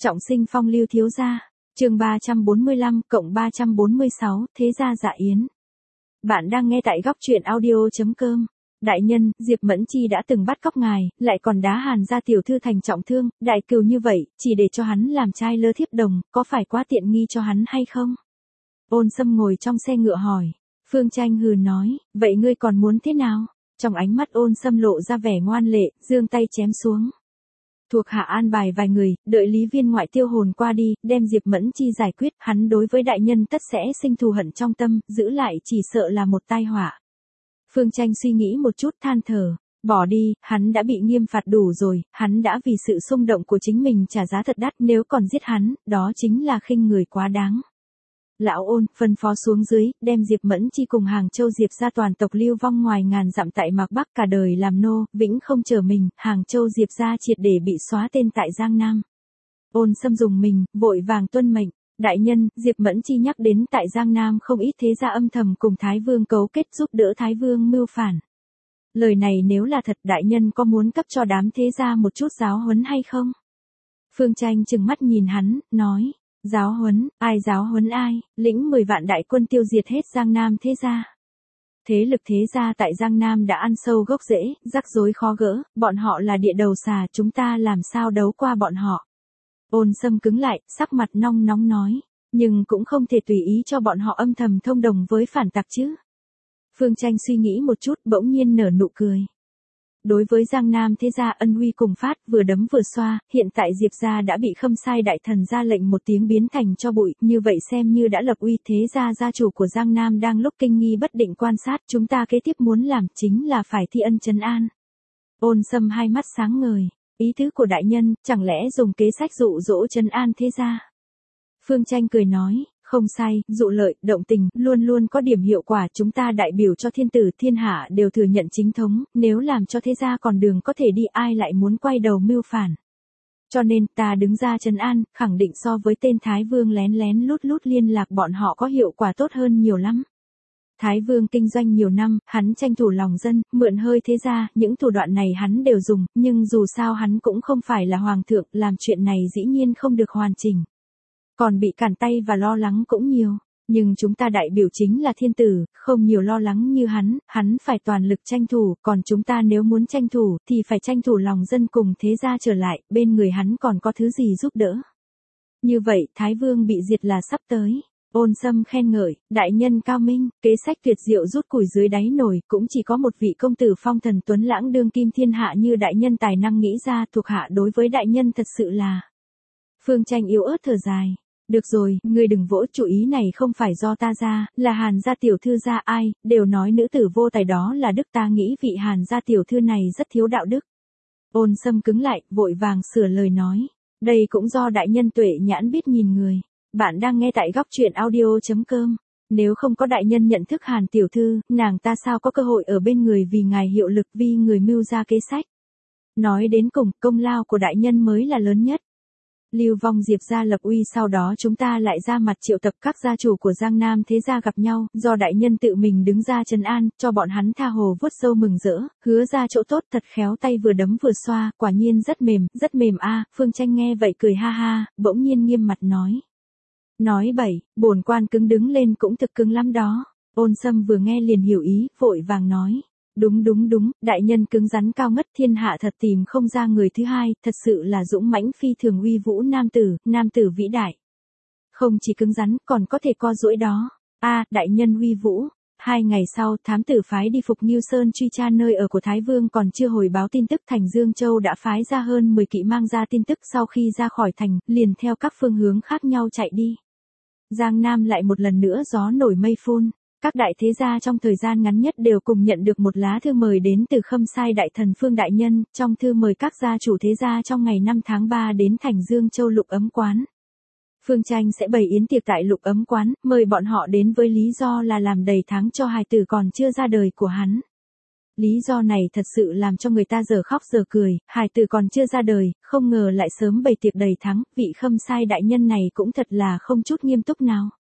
Trọng sinh phong lưu thiếu gia, chương 345 cộng 346, thế gia dạ yến. Bạn đang nghe tại góc truyện audio.com. Đại nhân, Diệp Mẫn Chi đã từng bắt cóc ngài, lại còn đá Hàn gia tiểu thư thành trọng thương, đại cừu như vậy, chỉ để cho hắn làm trai lơ thiếp đồng, có phải quá tiện nghi cho hắn hay không? Ôn Sâm ngồi trong xe ngựa hỏi. Phương Tranh hừ nói, vậy ngươi còn muốn thế nào? Trong ánh mắt Ôn Sâm lộ ra vẻ ngoan lệ, giương tay chém xuống. Thuộc hạ an bài vài người, đợi Lý Viên ngoại tiêu hồn qua đi, đem Diệp Mẫn Chi giải quyết, hắn đối với đại nhân tất sẽ sinh thù hận trong tâm, giữ lại chỉ sợ là một tai họa. Phương Tranh suy nghĩ một chút than thở, bỏ đi, hắn đã bị nghiêm phạt đủ rồi, hắn đã vì sự xung động của chính mình trả giá thật đắt, nếu còn giết hắn, đó chính là khinh người quá đáng. Lão Ôn phân phó xuống dưới, đem Diệp Mẫn Chi cùng Hàng Châu Diệp gia toàn tộc lưu vong ngoài ngàn dặm tại Mạc Bắc cả đời làm nô, vĩnh không trở mình, Hàng Châu Diệp gia triệt để bị xóa tên tại Giang Nam. Ôn Sâm dùng mình, vội vàng tuân mệnh, đại nhân, Diệp Mẫn Chi nhắc đến tại Giang Nam không ít thế gia âm thầm cùng Thái Vương cấu kết giúp đỡ Thái Vương mưu phản. Lời này nếu là thật, đại nhân có muốn cấp cho đám thế gia một chút giáo huấn hay không? Phương Tranh trừng mắt nhìn hắn, nói. Giáo huấn ai, lĩnh 10 vạn đại quân tiêu diệt hết Giang Nam thế gia. Thế lực thế gia tại Giang Nam đã ăn sâu gốc rễ, rắc rối khó gỡ, bọn họ là địa đầu xà, chúng ta làm sao đấu qua bọn họ. Ôn Sâm cứng lại, sắc mặt nóng nói, nhưng cũng không thể tùy ý cho bọn họ âm thầm thông đồng với phản tặc chứ. Phương Tranh suy nghĩ một chút, bỗng nhiên nở nụ cười. Đối với Giang Nam thế gia ân huy cùng phát, vừa đấm vừa xoa, hiện tại Diệp gia đã bị Khâm Sai đại thần ra lệnh một tiếng biến thành cho bụi, như vậy xem như đã lập uy, thế gia gia chủ của Giang Nam đang lúc kinh nghi bất định quan sát, chúng ta kế tiếp muốn làm chính là phải thi ân trấn an. Ôn Sâm hai mắt sáng ngời, ý tứ của đại nhân, chẳng lẽ dùng kế sách dụ dỗ trấn an thế gia? Phương Tranh cười nói. Không sai, dụ lợi, động tình, luôn luôn có điểm hiệu quả, chúng ta đại biểu cho thiên tử thiên hạ đều thừa nhận chính thống, nếu làm cho thế gia còn đường có thể đi ai lại muốn quay đầu mưu phản. Cho nên ta đứng ra trấn an, khẳng định so với tên Thái Vương lén lén lút liên lạc bọn họ có hiệu quả tốt hơn nhiều lắm. Thái Vương kinh doanh nhiều năm, hắn tranh thủ lòng dân, mượn hơi thế gia, những thủ đoạn này hắn đều dùng, nhưng dù sao hắn cũng không phải là hoàng thượng, làm chuyện này dĩ nhiên không được hoàn chỉnh. Còn bị cản tay và lo lắng cũng nhiều, nhưng chúng ta đại biểu chính là thiên tử, không nhiều lo lắng như hắn phải toàn lực tranh thủ, còn chúng ta nếu muốn tranh thủ, thì phải tranh thủ lòng dân cùng thế gia trở lại, bên người hắn còn có thứ gì giúp đỡ. Như vậy, Thái Vương bị diệt là sắp tới. Ôn Sâm khen ngợi, đại nhân cao minh, kế sách tuyệt diệu rút củi dưới đáy nồi, cũng chỉ có một vị công tử phong thần tuấn lãng đương kim thiên hạ như đại nhân tài năng nghĩ ra, thuộc hạ đối với đại nhân thật sự là. Phương Tranh yếu ớt thở dài. Được rồi, ngươi đừng vỗ, chủ ý này không phải do ta ra, là Hàn gia tiểu thư ra, ai, đều nói nữ tử vô tài đó là đức, ta nghĩ vị Hàn gia tiểu thư này rất thiếu đạo đức. Ôn Sâm cứng lại, vội vàng sửa lời nói, đây cũng do đại nhân tuệ nhãn biết nhìn người. Bạn đang nghe tại góc truyện audio.com. Nếu không có đại nhân nhận thức Hàn tiểu thư, nàng ta sao có cơ hội ở bên người vì ngài hiệu lực, vì người mưu ra kế sách. Nói đến cùng, công lao của đại nhân mới là lớn nhất. Lưu vong Diệp gia lập uy, sau đó chúng ta lại ra mặt triệu tập các gia chủ của Giang Nam thế gia gặp nhau, do đại nhân tự mình đứng ra trấn an, cho bọn hắn tha hồ vuốt râu mừng rỡ, hứa ra chỗ tốt, thật khéo tay vừa đấm vừa xoa, quả nhiên rất mềm a. Phương Tranh nghe vậy cười ha ha, bỗng nhiên nghiêm mặt nói. Nói bậy, bổn quan cứng đứng lên cũng thực cứng lắm đó. Ôn Sâm vừa nghe liền hiểu ý, vội vàng nói. Đúng, đại nhân cứng rắn cao ngất, thiên hạ thật tìm không ra người thứ hai, thật sự là dũng mãnh phi thường uy vũ nam tử vĩ đại. Không chỉ cứng rắn, còn có thể co duỗi đó. Đại nhân uy vũ. 2 ngày sau, thám tử phái đi Phục Ngưu Sơn truy tra nơi ở của Thái Vương còn chưa hồi báo tin tức, thành Dương Châu đã phái ra hơn 10 kỵ mang ra tin tức, sau khi ra khỏi thành, liền theo các phương hướng khác nhau chạy đi. Giang Nam lại một lần nữa gió nổi mây phun. Các đại thế gia trong thời gian ngắn nhất đều cùng nhận được một lá thư mời đến từ Khâm Sai đại thần Phương đại nhân, trong thư mời các gia chủ thế gia trong ngày 5 tháng 3 đến thành Dương Châu Lục Ấm quán. Phương Tranh sẽ bày yến tiệc tại Lục Ấm quán, mời bọn họ đến với lý do là làm đầy tháng cho hài tử còn chưa ra đời của hắn. Lý do này thật sự làm cho người ta giờ khóc giờ cười, hài tử còn chưa ra đời, không ngờ lại sớm bày tiệc đầy tháng, vị Khâm Sai đại nhân này cũng thật là không chút nghiêm túc nào.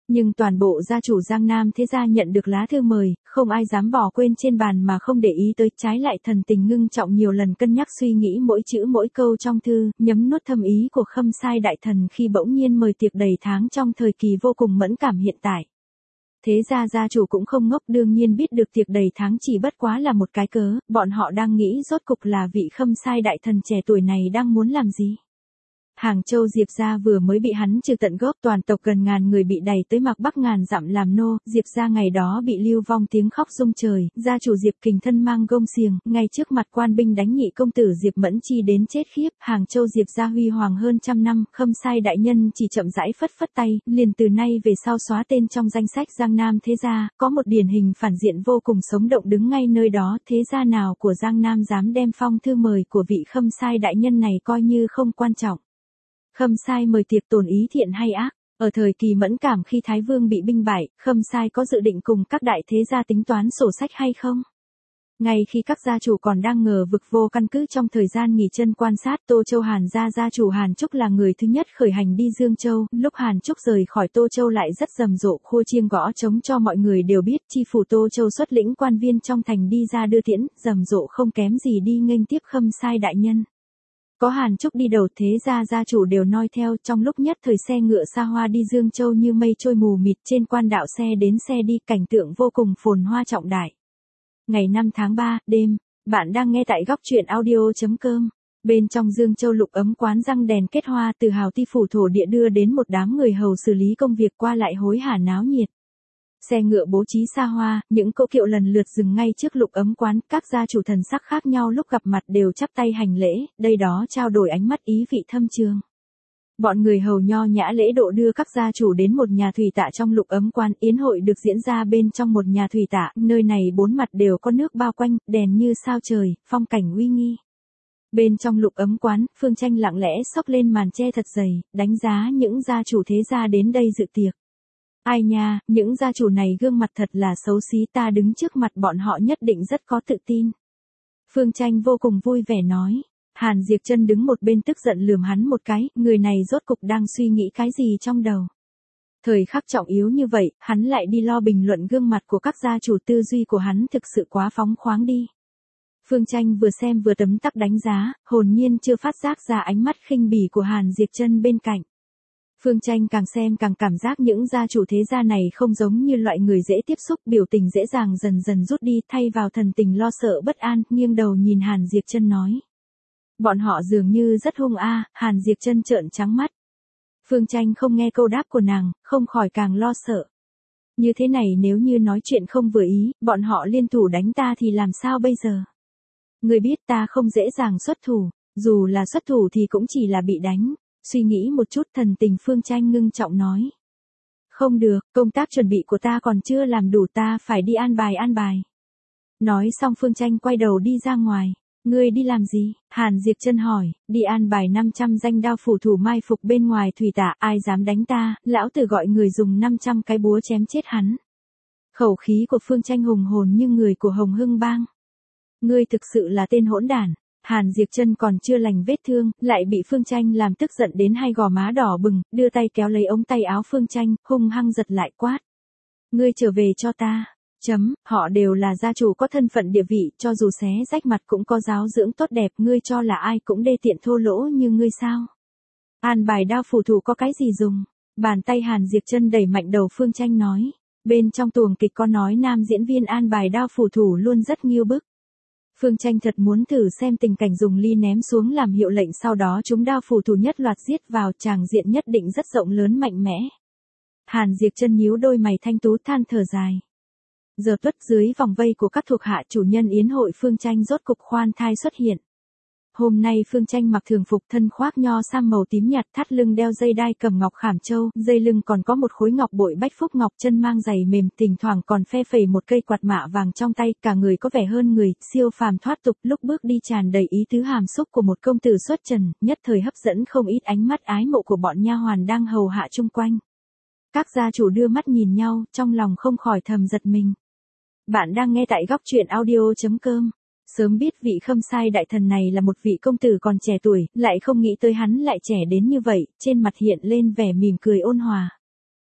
Nhưng toàn bộ gia chủ Giang Nam thế gia nhận được lá thư mời, không ai dám bỏ quên trên bàn mà không để ý tới, trái lại thần tình ngưng trọng nhiều lần cân nhắc suy nghĩ mỗi chữ mỗi câu trong thư, nhấm nuốt thâm ý của Khâm Sai đại thần khi bỗng nhiên mời tiệc đầy tháng trong thời kỳ vô cùng mẫn cảm hiện tại. Thế ra gia chủ cũng không ngốc, đương nhiên biết được tiệc đầy tháng chỉ bất quá là một cái cớ, bọn họ đang nghĩ rốt cục là vị Khâm Sai đại thần trẻ tuổi này đang muốn làm gì. Hàng Châu Diệp gia vừa mới bị hắn trừ tận gốc, toàn tộc gần ngàn người bị đày tới Mạc Bắc ngàn dặm làm nô, Diệp gia ngày đó bị lưu vong tiếng khóc rung trời, gia chủ Diệp Kình thân mang gông xiềng, ngay trước mặt quan binh đánh nhị công tử Diệp Mẫn Chi đến chết khiếp. Hàng Châu Diệp gia huy hoàng hơn trăm năm, Khâm Sai đại nhân chỉ chậm rãi phất phất tay, liền từ nay về sau xóa tên trong danh sách Giang Nam thế gia, có một điển hình phản diện vô cùng sống động đứng ngay nơi đó. Thế gia nào của Giang Nam dám đem phong thư mời của vị Khâm Sai đại nhân này coi như không quan trọng. Khâm Sai mời tiệc tồn ý thiện hay ác, ở thời kỳ mẫn cảm khi Thái Vương bị binh bại, Khâm Sai có dự định cùng các đại thế gia tính toán sổ sách hay không? Ngay khi các gia chủ còn đang ngờ vực vô căn cứ trong thời gian nghỉ chân quan sát, Tô Châu Hàn gia chủ Hàn Trúc là người thứ nhất khởi hành đi Dương Châu, lúc Hàn Trúc rời khỏi Tô Châu lại rất rầm rộ khua chiêng gõ trống cho mọi người đều biết, chi phủ Tô Châu xuất lĩnh quan viên trong thành đi ra đưa tiễn, rầm rộ không kém gì đi nghênh tiếp Khâm Sai đại nhân. Có Hàn Trúc đi đầu thế ra gia chủ đều noi theo, trong lúc nhất thời xe ngựa xa hoa đi Dương Châu như mây trôi mù mịt, trên quan đạo xe đến xe đi, cảnh tượng vô cùng phồn hoa trọng đại. Ngày 5 tháng 3, đêm, bạn đang nghe tại góc truyện audio.com. Bên trong Dương Châu Lục Ấm quán răng đèn kết hoa từ hào ti phủ thổ địa đưa đến một đám người hầu xử lý công việc qua lại hối hả náo nhiệt. Xe ngựa bố trí xa hoa, những cỗ kiệu lần lượt dừng ngay trước Lục Ấm quán, các gia chủ thần sắc khác nhau lúc gặp mặt đều chắp tay hành lễ, đây đó trao đổi ánh mắt ý vị thâm trường. Bọn người hầu nho nhã lễ độ đưa các gia chủ đến một nhà thủy tạ trong Lục Ấm quán, yến hội được diễn ra bên trong một nhà thủy tạ, nơi này bốn mặt đều có nước bao quanh, đèn như sao trời, phong cảnh uy nghi. Bên trong Lục Ấm quán, Phương Tranh lặng lẽ xốc lên màn che thật dày, đánh giá những gia chủ thế gia đến đây dự tiệc. Ai nha, những gia chủ này gương mặt thật là xấu xí, ta đứng trước mặt bọn họ nhất định rất có tự tin. Phương Tranh vô cùng vui vẻ nói. Hàn Diệp Chân đứng một bên tức giận lườm hắn một cái, người này rốt cục đang suy nghĩ cái gì trong đầu. Thời khắc trọng yếu như vậy, hắn lại đi lo bình luận gương mặt của các gia chủ, tư duy của hắn thực sự quá phóng khoáng đi. Phương Tranh vừa xem vừa tấm tắc đánh giá, hồn nhiên chưa phát giác ra ánh mắt khinh bỉ của Hàn Diệp Chân bên cạnh. Phương Tranh càng xem càng cảm giác những gia chủ thế gia này không giống như loại người dễ tiếp xúc, biểu tình dễ dàng dần dần rút đi, thay vào thần tình lo sợ bất an, nghiêng đầu nhìn Hàn Diệp Chân nói. Bọn họ dường như rất hung a. Hàn Diệp Chân trợn trắng mắt. Phương Tranh không nghe câu đáp của nàng, không khỏi càng lo sợ. Như thế này nếu như nói chuyện không vừa ý, bọn họ liên thủ đánh ta thì làm sao bây giờ? Người biết ta không dễ dàng xuất thủ, dù là xuất thủ thì cũng chỉ là bị đánh. Suy nghĩ một chút, thần tình Phương Tranh ngưng trọng nói. Không được, công tác chuẩn bị của ta còn chưa làm đủ, ta phải đi an bài. Nói xong Phương Tranh quay đầu đi ra ngoài. Ngươi đi làm gì? Hàn Diệp Chân hỏi. Đi an bài 500 danh đao phủ thủ mai phục bên ngoài thủy tạ, ai dám đánh ta, lão tử gọi người dùng 500 cái búa chém chết hắn. Khẩu khí của Phương Tranh hùng hồn như người của Hồng Hưng Bang. Ngươi thực sự là tên hỗn đản. Hàn Diệp Chân còn chưa lành vết thương, lại bị Phương Tranh làm tức giận đến hai gò má đỏ bừng, đưa tay kéo lấy ống tay áo Phương Tranh, hung hăng giật lại quát. Ngươi trở về cho ta. Họ đều là gia chủ có thân phận địa vị, cho dù xé rách mặt cũng có giáo dưỡng tốt đẹp, ngươi cho là ai cũng đê tiện thô lỗ như ngươi sao? An bài đao phủ thủ có cái gì dùng? Bàn tay Hàn Diệp Chân đẩy mạnh đầu Phương Tranh nói. Bên trong tuồng kịch có nói nam diễn viên an bài đao phủ thủ luôn rất nghiêu bức. Phương Tranh thật muốn thử xem tình cảnh dùng ly ném xuống làm hiệu lệnh, sau đó chúng đao phủ thủ nhất loạt giết vào, tràng diện nhất định rất rộng lớn mạnh mẽ. Hàn Diệp Chân nhíu đôi mày thanh tú than thở dài. Giờ tuất dưới vòng vây của các thuộc hạ chủ nhân yến hội, Phương Tranh rốt cục khoan thai xuất hiện. Hôm nay Phương Tranh mặc thường phục, thân khoác nho sam màu tím nhạt, thắt lưng đeo dây đai cầm ngọc khảm châu, dây lưng còn có một khối ngọc bội bách phúc ngọc, chân mang giày mềm, thỉnh thoảng còn phe phẩy một cây quạt mạ vàng trong tay, cả người có vẻ hơn người, siêu phàm thoát tục, lúc bước đi tràn đầy ý tứ hàm xúc của một công tử xuất trần, nhất thời hấp dẫn không ít ánh mắt ái mộ của bọn nha hoàn đang hầu hạ chung quanh. Các gia chủ đưa mắt nhìn nhau, trong lòng không khỏi thầm giật mình. Bạn đang nghe tại góc truyện audio.com. Sớm biết vị Khâm Sai đại thần này là một vị công tử còn trẻ tuổi, lại không nghĩ tới hắn lại trẻ đến như vậy, trên mặt hiện lên vẻ mỉm cười ôn hòa.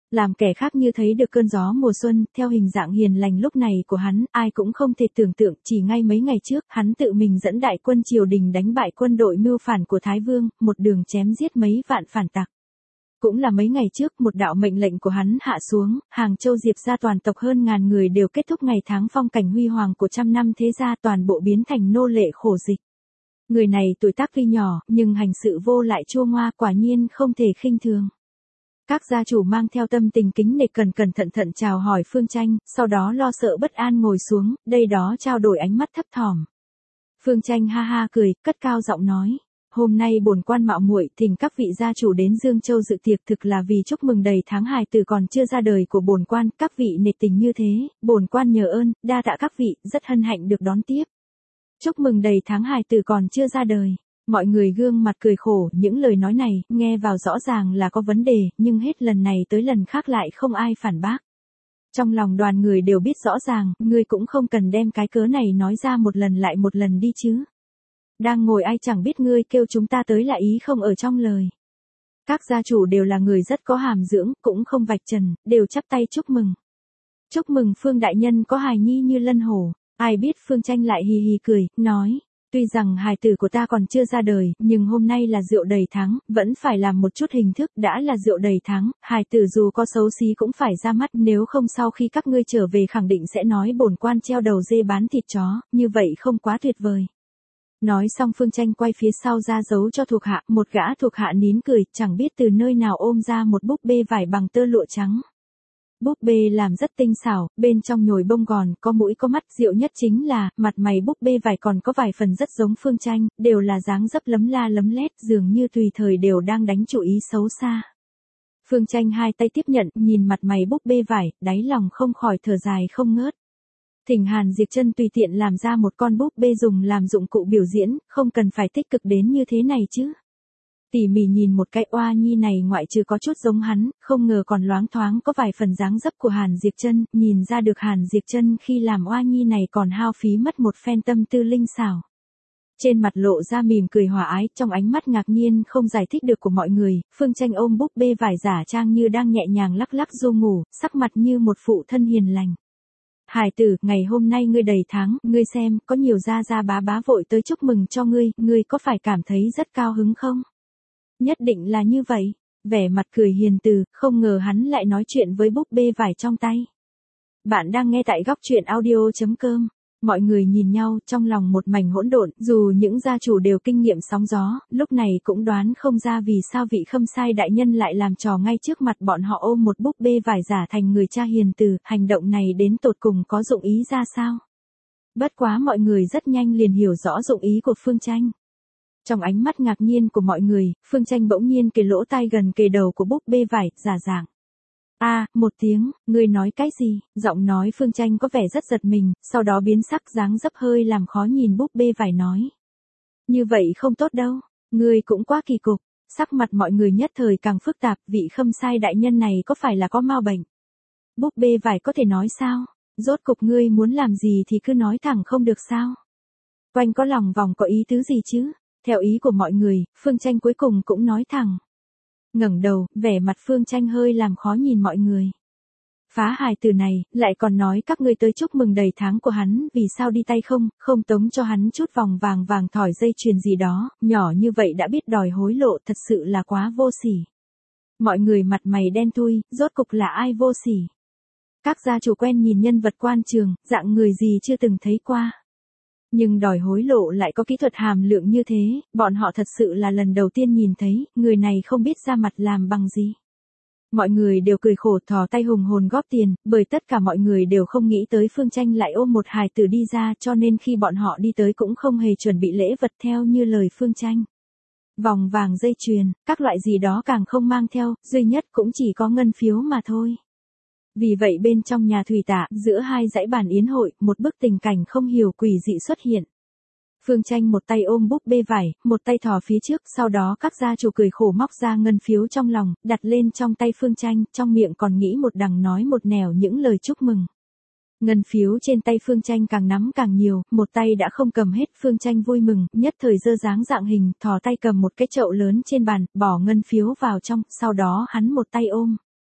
Làm kẻ khác như thấy được cơn gió mùa xuân, theo hình dạng hiền lành lúc này của hắn, ai cũng không thể tưởng tượng, chỉ ngay mấy ngày trước, hắn tự mình dẫn đại quân triều đình đánh bại quân đội mưu phản của Thái Vương, một đường chém giết mấy vạn phản tặc. Cũng là mấy ngày trước, một đạo mệnh lệnh của hắn hạ xuống, Hàng Châu Diệp gia toàn tộc hơn ngàn người đều kết thúc ngày tháng phong cảnh huy hoàng của trăm năm thế gia, toàn bộ biến thành nô lệ khổ dịch. Người này tuổi tác tuy nhỏ, nhưng hành sự vô lại chua ngoa, quả nhiên không thể khinh thường. Các gia chủ mang theo tâm tình kính nể cẩn cẩn thận thận chào hỏi Phương Tranh, sau đó lo sợ bất an ngồi xuống, đây đó trao đổi ánh mắt thấp thỏm. Phương Tranh ha ha cười, cất cao giọng nói. Hôm nay bổn quan mạo muội thỉnh các vị gia chủ đến Dương Châu dự tiệc, thực là vì chúc mừng đầy tháng hài tử còn chưa ra đời của bổn quan, các vị nể tình như thế, bổn quan nhờ ơn, đa tạ các vị, rất hân hạnh được đón tiếp. Chúc mừng đầy tháng hài tử còn chưa ra đời. Mọi người gương mặt cười khổ, những lời nói này, nghe vào rõ ràng là có vấn đề, nhưng hết lần này tới lần khác lại không ai phản bác. Trong lòng đoàn người đều biết rõ ràng, ngươi cũng không cần đem cái cớ này nói ra một lần lại một lần đi chứ. Đang ngồi ai chẳng biết ngươi kêu chúng ta tới là ý không ở trong lời. Các gia chủ đều là người rất có hàm dưỡng, cũng không vạch trần, đều chắp tay chúc mừng. Chúc mừng Phương đại nhân có hài nhi như lân hổ. Ai biết Phương Tranh lại hì hì cười, nói. Tuy rằng hài tử của ta còn chưa ra đời, nhưng hôm nay là rượu đầy tháng, vẫn phải làm một chút hình thức, đã là rượu đầy tháng, hài tử dù có xấu xí cũng phải ra mắt, nếu không sau khi các ngươi trở về khẳng định sẽ nói bổn quan treo đầu dê bán thịt chó, như vậy không quá tuyệt vời. Nói xong Phương Tranh quay phía sau ra dấu cho thuộc hạ, một gã thuộc hạ nín cười, chẳng biết từ nơi nào ôm ra một búp bê vải bằng tơ lụa trắng. Búp bê làm rất tinh xảo, bên trong nhồi bông gòn, có mũi có mắt, diệu nhất chính là, mặt mày búp bê vải còn có vài phần rất giống Phương Tranh, đều là dáng dấp lấm la lấm lét, dường như tùy thời đều đang đánh chủ ý xấu xa. Phương Tranh hai tay tiếp nhận, nhìn mặt mày búp bê vải, đáy lòng không khỏi thở dài không ngớt. Thỉnh Hàn Diệp Chân tùy tiện làm ra một con búp bê dùng làm dụng cụ biểu diễn, không cần phải tích cực đến như thế này chứ. Tỉ mỉ nhìn một cái oa nhi này ngoại trừ có chút giống hắn, không ngờ còn loáng thoáng có vài phần dáng dấp của Hàn Diệp Chân, nhìn ra được Hàn Diệp Chân khi làm oa nhi này còn hao phí mất một phen tâm tư linh xảo. Trên mặt lộ ra mỉm cười hòa ái, trong ánh mắt ngạc nhiên không giải thích được của mọi người, Phương Tranh ôm búp bê vải giả trang như đang nhẹ nhàng lắc lắc ru ngủ, sắc mặt như một phụ thân hiền lành. Hải tử, ngày hôm nay ngươi đầy tháng, ngươi xem, có nhiều gia gia bá bá vội tới chúc mừng cho ngươi có phải cảm thấy rất cao hứng không? Nhất định là như vậy. Vẻ mặt cười hiền từ, không ngờ hắn lại nói chuyện với búp bê vải trong tay. Bạn đang nghe tại góc truyện audio.com. Mọi người nhìn nhau trong lòng một mảnh hỗn độn, dù những gia chủ đều kinh nghiệm sóng gió, lúc này cũng đoán không ra vì sao vị Khâm Sai đại nhân lại làm trò ngay trước mặt bọn họ ôm một búp bê vải giả thành người cha hiền từ, hành động này đến tột cùng có dụng ý ra sao. Bất quá mọi người rất nhanh liền hiểu rõ dụng ý của Phương Tranh. Trong ánh mắt ngạc nhiên của mọi người, Phương Tranh bỗng nhiên kề lỗ tai gần kề đầu của búp bê vải, giả dạng. Một tiếng, ngươi nói cái gì? Giọng nói Phương Tranh có vẻ rất giật mình, sau đó biến sắc dáng dấp hơi làm khó nhìn búp bê vải nói. Như vậy không tốt đâu, ngươi cũng quá kỳ cục, sắc mặt mọi người nhất thời càng phức tạp, vị Khâm Sai đại nhân này có phải là có ma bệnh? Búp bê vải có thể nói sao? Rốt cục ngươi muốn làm gì thì cứ nói thẳng không được sao? Quanh có lòng vòng có ý tứ gì chứ? Theo ý của mọi người, Phương Tranh cuối cùng cũng nói thẳng. Ngẩng đầu, vẻ mặt Phương Tranh hơi làm khó nhìn mọi người. Phá hài từ này, lại còn nói các ngươi tới chúc mừng đầy tháng của hắn, vì sao đi tay không tống cho hắn chút vòng vàng vàng thỏi dây chuyền gì đó, nhỏ như vậy đã biết đòi hối lộ, thật sự là quá vô sỉ. Mọi người mặt mày đen thui, rốt cục là ai vô sỉ? Các gia chủ quen nhìn nhân vật quan trường, dạng người gì chưa từng thấy qua. Nhưng đòi hối lộ lại có kỹ thuật hàm lượng như thế, bọn họ thật sự là lần đầu tiên nhìn thấy, người này không biết ra mặt làm bằng gì. Mọi người đều cười khổ thò tay hùng hồn góp tiền, bởi tất cả mọi người đều không nghĩ tới Phương Tranh lại ôm một hài tử đi ra, cho nên khi bọn họ đi tới cũng không hề chuẩn bị lễ vật theo như lời Phương Tranh. Vòng vàng dây chuyền, các loại gì đó càng không mang theo, duy nhất cũng chỉ có ngân phiếu mà thôi. Vì vậy bên trong nhà thủy tạ, giữa hai dãy bàn yến hội, một bức tình cảnh không hiểu quỷ dị xuất hiện. Phương Tranh một tay ôm búp bê vải, một tay thò phía trước, sau đó các gia chủ cười khổ móc ra ngân phiếu trong lòng, đặt lên trong tay Phương Tranh, trong miệng còn nghĩ một đằng nói một nẻo những lời chúc mừng. Ngân phiếu trên tay Phương Tranh càng nắm càng nhiều, một tay đã không cầm hết, Phương Tranh vui mừng, nhất thời giơ dáng dạng hình, thò tay cầm một cái chậu lớn trên bàn, bỏ ngân phiếu vào trong, sau đó hắn một tay ôm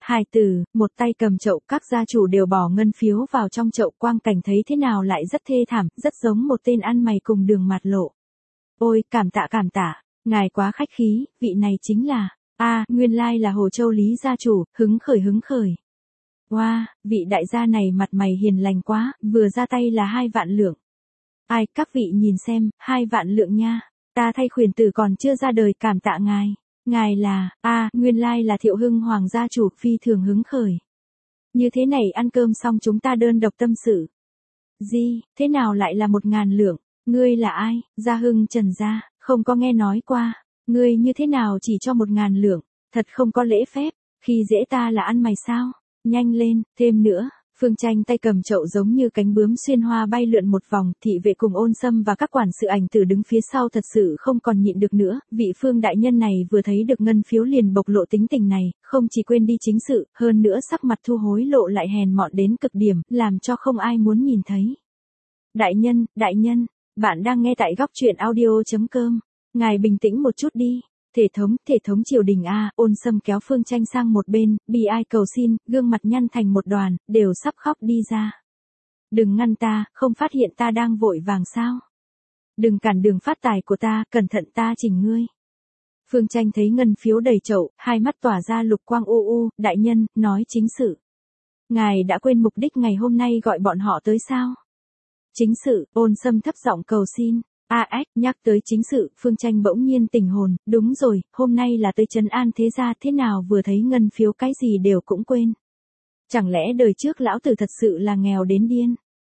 Hài tử, một tay cầm chậu, các gia chủ đều bỏ ngân phiếu vào trong chậu, quang cảnh thấy thế nào lại rất thê thảm, rất giống một tên ăn mày cùng đường mạt lộ. Ôi, cảm tạ, ngài quá khách khí, vị này chính là, nguyên lai là Hồ Châu Lý gia chủ, hứng khởi. Wow, vị đại gia này mặt mày hiền lành quá, vừa ra tay là 2 vạn lượng. Ai, các vị nhìn xem, 2 vạn lượng nha, ta thay khuyển tử còn chưa ra đời, cảm tạ ngài. Ngài là, nguyên lai là Thiệu Hưng Hoàng gia chủ, phi thường hứng khởi. Như thế này ăn cơm xong chúng ta đơn độc tâm sự. Gì, thế nào lại là 1.000 lượng, ngươi là ai, Gia Hưng Trần gia, không có nghe nói qua, ngươi như thế nào chỉ cho 1.000 lượng, thật không có lễ phép, khi dễ ta là ăn mày sao, nhanh lên, thêm nữa. Phương Tranh tay cầm chậu giống như cánh bướm xuyên hoa bay lượn một vòng, thị vệ cùng Ôn Sâm và các quản sự ảnh tử đứng phía sau thật sự không còn nhịn được nữa, vị Phương đại nhân này vừa thấy được ngân phiếu liền bộc lộ tính tình này, không chỉ quên đi chính sự, hơn nữa sắc mặt thu hối lộ lại hèn mọn đến cực điểm, làm cho không ai muốn nhìn thấy. Đại nhân, bạn đang nghe tại góc truyện audio.com, ngài bình tĩnh một chút đi. Thể thống triều đình Ôn Sâm kéo Phương Tranh sang một bên, bi ai cầu xin, gương mặt nhăn thành một đoàn, đều sắp khóc đi ra. Đừng ngăn ta, không phát hiện ta đang vội vàng sao? Đừng cản đường phát tài của ta, cẩn thận ta chỉnh ngươi. Phương Tranh thấy ngân phiếu đầy chậu, hai mắt tỏa ra lục quang đại nhân, nói chính sự. Ngài đã quên mục đích ngày hôm nay gọi bọn họ tới sao? Chính sự, Ôn Sâm thấp giọng cầu xin. Nhắc tới chính sự, Phương Tranh bỗng nhiên tỉnh hồn, đúng rồi, hôm nay là tới trấn an thế gia, thế nào vừa thấy ngân phiếu cái gì đều cũng quên. Chẳng lẽ đời trước lão tử thật sự là nghèo đến điên.